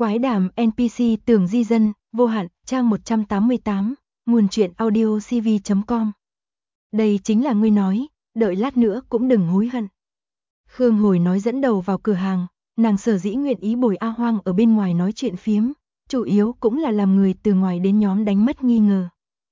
Quái đàm NPC Tường Di Dân, vô hạn, trang 188, nguồn truyện audio cv.com. Đây chính là ngươi nói, đợi lát nữa cũng đừng hối hận. Khương Hồi nói dẫn đầu vào cửa hàng, nàng sở dĩ nguyện ý bồi A Hoang ở bên ngoài nói chuyện phiếm, chủ yếu cũng là làm người từ ngoài đến nhóm đánh mất nghi ngờ.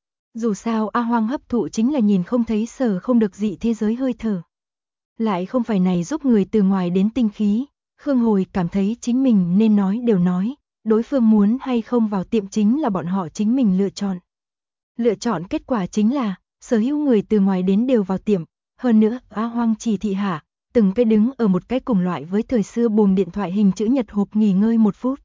Dù sao A Hoang hấp thụ chính là nhìn không thấy sở không được dị thế giới hơi thở. Lại không phải này giúp người từ ngoài đến tinh khí, Khương Hồi cảm thấy chính mình nên nói đều nói, đối phương muốn hay không vào tiệm chính là bọn họ chính mình lựa chọn. Lựa chọn kết quả chính là, sở hữu người từ ngoài đến đều vào tiệm, hơn nữa A Hoang chỉ thị hạ, từng cái đứng ở một cái cùng loại với thời xưa buồng điện thoại hình chữ nhật hộp nghỉ ngơi 1 phút.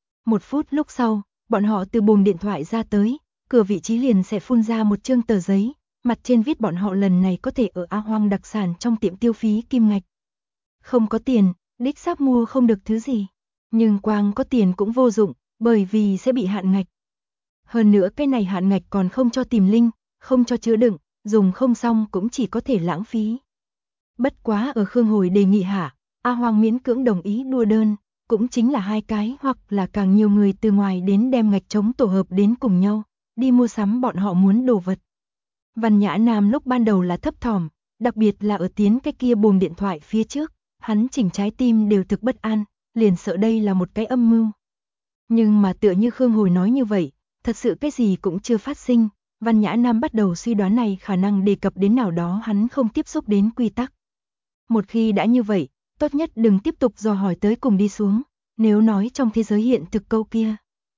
1 phút lúc sau, bọn họ từ buồng điện thoại ra tới, cửa vị trí liền sẽ phun ra một chương tờ giấy, mặt trên viết bọn họ lần này có thể ở A Hoang đặc sản trong tiệm tiêu phí kim ngạch. Không có tiền, đích xác mua không được thứ gì, nhưng quang có tiền cũng vô dụng, bởi vì sẽ bị hạn ngạch. Hơn nữa cái này hạn ngạch còn không cho tìm linh, không cho chứa đựng, dùng không xong cũng chỉ có thể lãng phí. Bất quá ở Khương Hồi đề nghị hạ, A Hoang miễn cưỡng đồng ý đua đơn, cũng chính là 2 cái hoặc là càng nhiều người từ ngoài đến đem ngạch trống tổ hợp đến cùng nhau, đi mua sắm bọn họ muốn đồ vật. Văn Nhã Nam lúc ban đầu là thấp thỏm, đặc biệt là ở tiến cái kia buồng điện thoại phía trước, hắn chỉnh trái tim đều thực bất an, liền sợ đây là một cái âm mưu. Nhưng mà tựa như Khương Hồi nói như vậy, thật sự cái gì cũng chưa phát sinh, Văn Nhã Nam bắt đầu suy đoán này khả năng đề cập đến nào đó hắn không tiếp xúc đến quy tắc. Một khi đã như vậy, tốt nhất đừng tiếp tục dò hỏi tới cùng đi xuống, nếu nói trong thế giới hiện thực câu kia.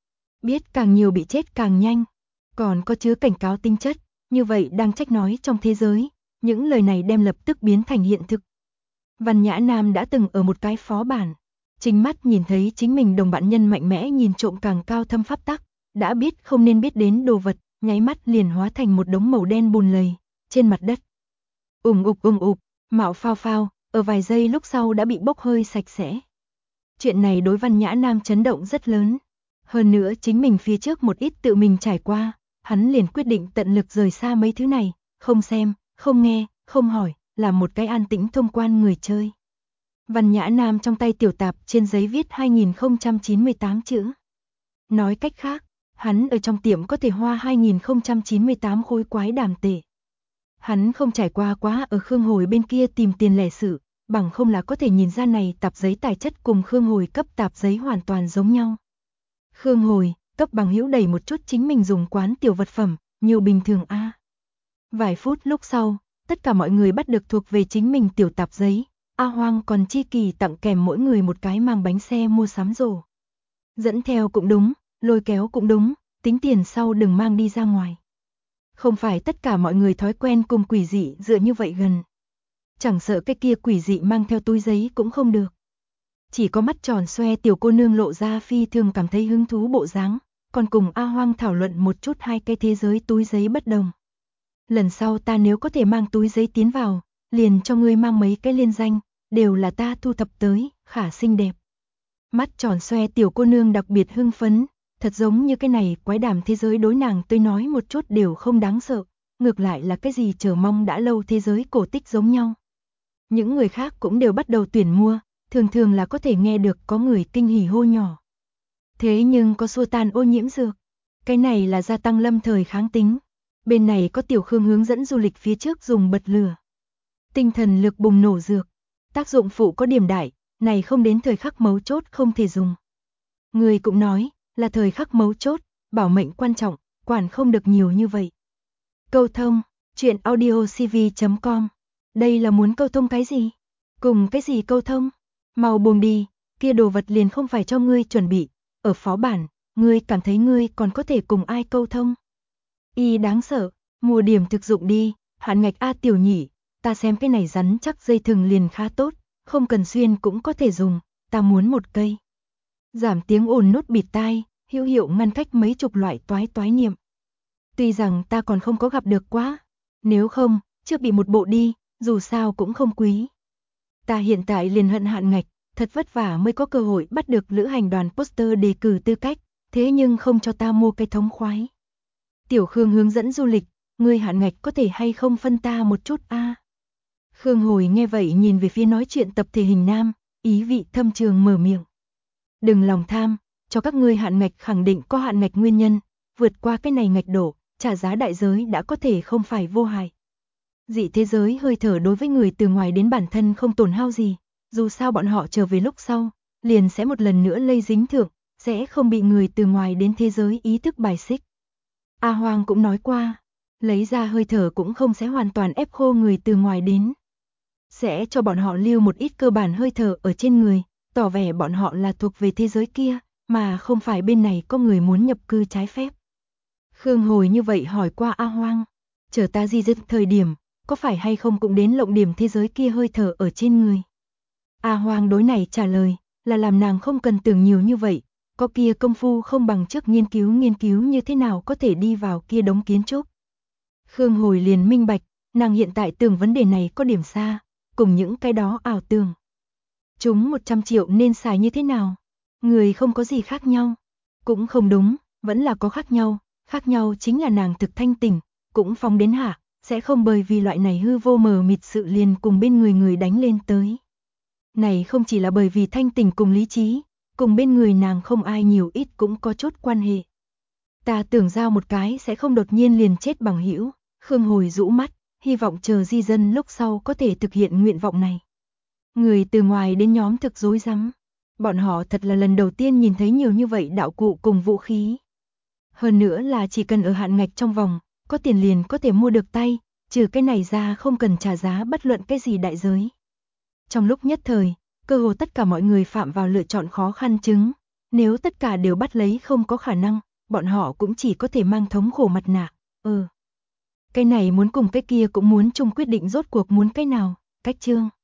Biết càng nhiều bị chết càng nhanh, còn có chứa cảnh cáo tính chất, như vậy đang trách nói trong thế giới, những lời này đem lập tức biến thành hiện thực. Văn Nhã Nam đã từng ở một cái phó bản, chính mắt nhìn thấy chính mình đồng bạn nhân mạnh mẽ nhìn trộm càng cao thâm pháp tắc, đã biết không nên biết đến đồ vật, nháy mắt liền hóa thành một đống màu đen bùn lầy, trên mặt đất. Ùng ục, mạo phao phao, ở vài giây lúc sau đã bị bốc hơi sạch sẽ. Chuyện này đối Văn Nhã Nam chấn động rất lớn. Hơn nữa chính mình phía trước một ít tự mình trải qua, hắn liền quyết định tận lực rời xa mấy thứ này, không xem, không nghe, không hỏi, làm một cái an tĩnh thông quan người chơi. Văn Nhã Nam trong tay tiểu tạp trên giấy viết 2098 chữ. Nói cách khác, hắn ở trong tiệm có thể hoa 2098 khối quái đàm tệ. Hắn không trải qua quá ở Khương Hồi bên kia tìm tiền lẻ sự, bằng không là có thể nhìn ra này tạp giấy tài chất cùng Khương Hồi cấp tạp giấy hoàn toàn giống nhau. Khương Hồi, cấp bằng hữu đẩy một chút chính mình dùng quán tiểu vật phẩm, nhiều bình thường a. Vài phút lúc sau, tất cả mọi người bắt được thuộc về chính mình tiểu tạp giấy, A Hoang còn chi kỳ tặng kèm mỗi người một cái mang bánh xe mua sắm rổ. Dẫn theo cũng đúng, lôi kéo cũng đúng, tính tiền sau đừng mang đi ra ngoài. Không phải tất cả mọi người thói quen cùng quỷ dị dựa như vậy gần. Chẳng sợ cái kia quỷ dị mang theo túi giấy cũng không được. Chỉ có mắt tròn xoe tiểu cô nương lộ ra phi thường cảm thấy hứng thú bộ dáng, còn cùng A Hoang thảo luận một chút 2 cái thế giới túi giấy bất đồng. Lần sau ta nếu có thể mang túi giấy tiến vào, liền cho ngươi mang mấy cái liên danh, đều là ta thu thập tới, khả xinh đẹp. Mắt tròn xoe tiểu cô nương đặc biệt hưng phấn, thật giống như cái này quái đàm thế giới đối nàng tôi nói một chút đều không đáng sợ, ngược lại là cái gì chờ mong đã lâu thế giới cổ tích giống nhau. Những người khác cũng đều bắt đầu tuyển mua, thường là có thể nghe được có người kinh hỉ hô nhỏ. Thế nhưng có xua tan ô nhiễm dược, cái này là gia tăng lâm thời kháng tính. Bên này có tiểu Khương hướng dẫn du lịch phía trước dùng bật lửa. Tinh thần lực bùng nổ dược, tác dụng phụ có điểm đại, này không đến thời khắc mấu chốt không thể dùng. Người cũng nói, là thời khắc mấu chốt, bảo mệnh quan trọng, quản không được nhiều như vậy. Câu thông, chuyện audio cv.com. Đây là muốn câu thông cái gì? Cùng cái gì câu thông? Mau buông đi, kia đồ vật liền không phải cho ngươi chuẩn bị. Ở phó bản, ngươi cảm thấy ngươi còn có thể cùng ai câu thông? Y đáng sợ, mua điểm thực dụng đi, hạn ngạch A tiểu nhỉ, ta xem cái này rắn chắc dây thừng liền khá tốt, không cần xuyên cũng có thể dùng, ta muốn 1 cây. Giảm tiếng ồn nốt bịt tai, hữu hiệu ngăn cách mấy chục loại toái niệm. Tuy rằng ta còn không có gặp được quá, nếu không, trước bị một bộ đi, dù sao cũng không quý. Ta hiện tại liền hận hạn ngạch, thật vất vả mới có cơ hội bắt được lữ hành đoàn poster đề cử tư cách, thế nhưng không cho ta mua cái thống khoái. Tiểu Khương hướng dẫn du lịch, ngươi hạn ngạch có thể hay không phân ta một chút a? Khương Hồi nghe vậy nhìn về phía nói chuyện tập thể hình nam, ý vị thâm trường mở miệng. Đừng lòng tham, cho các ngươi hạn ngạch khẳng định có hạn ngạch nguyên nhân, vượt qua cái này ngạch độ, trả giá đại giới đã có thể không phải vô hại. Dị thế giới hơi thở đối với người từ ngoài đến bản thân không tổn hao gì, dù sao bọn họ trở về lúc sau, liền sẽ một lần nữa lây dính thượng, sẽ không bị người từ ngoài đến thế giới ý thức bài xích. A Hoang cũng nói qua, lấy ra hơi thở cũng không sẽ hoàn toàn ép khô người từ ngoài đến. Sẽ cho bọn họ lưu một ít cơ bản hơi thở ở trên người, tỏ vẻ bọn họ là thuộc về thế giới kia, mà không phải bên này có người muốn nhập cư trái phép. Khương Hồi như vậy hỏi qua A Hoang, chờ ta di dứt thời điểm, có phải hay không cũng đến lộng điểm thế giới kia hơi thở ở trên người. A Hoang đối này trả lời, là làm nàng không cần tưởng nhiều như vậy, có kia công phu không bằng trước nghiên cứu như thế nào có thể đi vào kia đống kiến trúc. Khương Hồi liền minh bạch, nàng hiện tại tưởng vấn đề này có điểm xa, cùng những cái đó ảo tưởng. Chúng 100 triệu nên xài như thế nào? Người không có gì khác nhau. Cũng không đúng, vẫn là có khác nhau chính là nàng thực thanh tỉnh, cũng phóng đến hạ, sẽ không bởi vì loại này hư vô mờ mịt sự liền cùng bên người đánh lên tới. Này không chỉ là bởi vì thanh tỉnh cùng lý trí, cùng bên người nàng không ai nhiều ít cũng có chút quan hệ. Ta tưởng giao một cái sẽ không đột nhiên liền chết bằng hữu. Khương Hồi rũ mắt, hy vọng chờ di dân lúc sau có thể thực hiện nguyện vọng này. Người từ ngoài đến nhóm thực rối rắm. Bọn họ thật là lần đầu tiên nhìn thấy nhiều như vậy đạo cụ cùng vũ khí. Hơn nữa là chỉ cần ở hạn ngạch trong vòng, có tiền liền có thể mua được tay, trừ cái này ra không cần trả giá bất luận cái gì đại giới. Trong lúc nhất thời, cơ hồ tất cả mọi người phạm vào lựa chọn khó khăn chứng. Nếu tất cả đều bắt lấy không có khả năng, bọn họ cũng chỉ có thể mang thống khổ mặt nạ. Cái này muốn cùng cái kia cũng muốn chung quyết định rốt cuộc muốn cái nào, cách chương.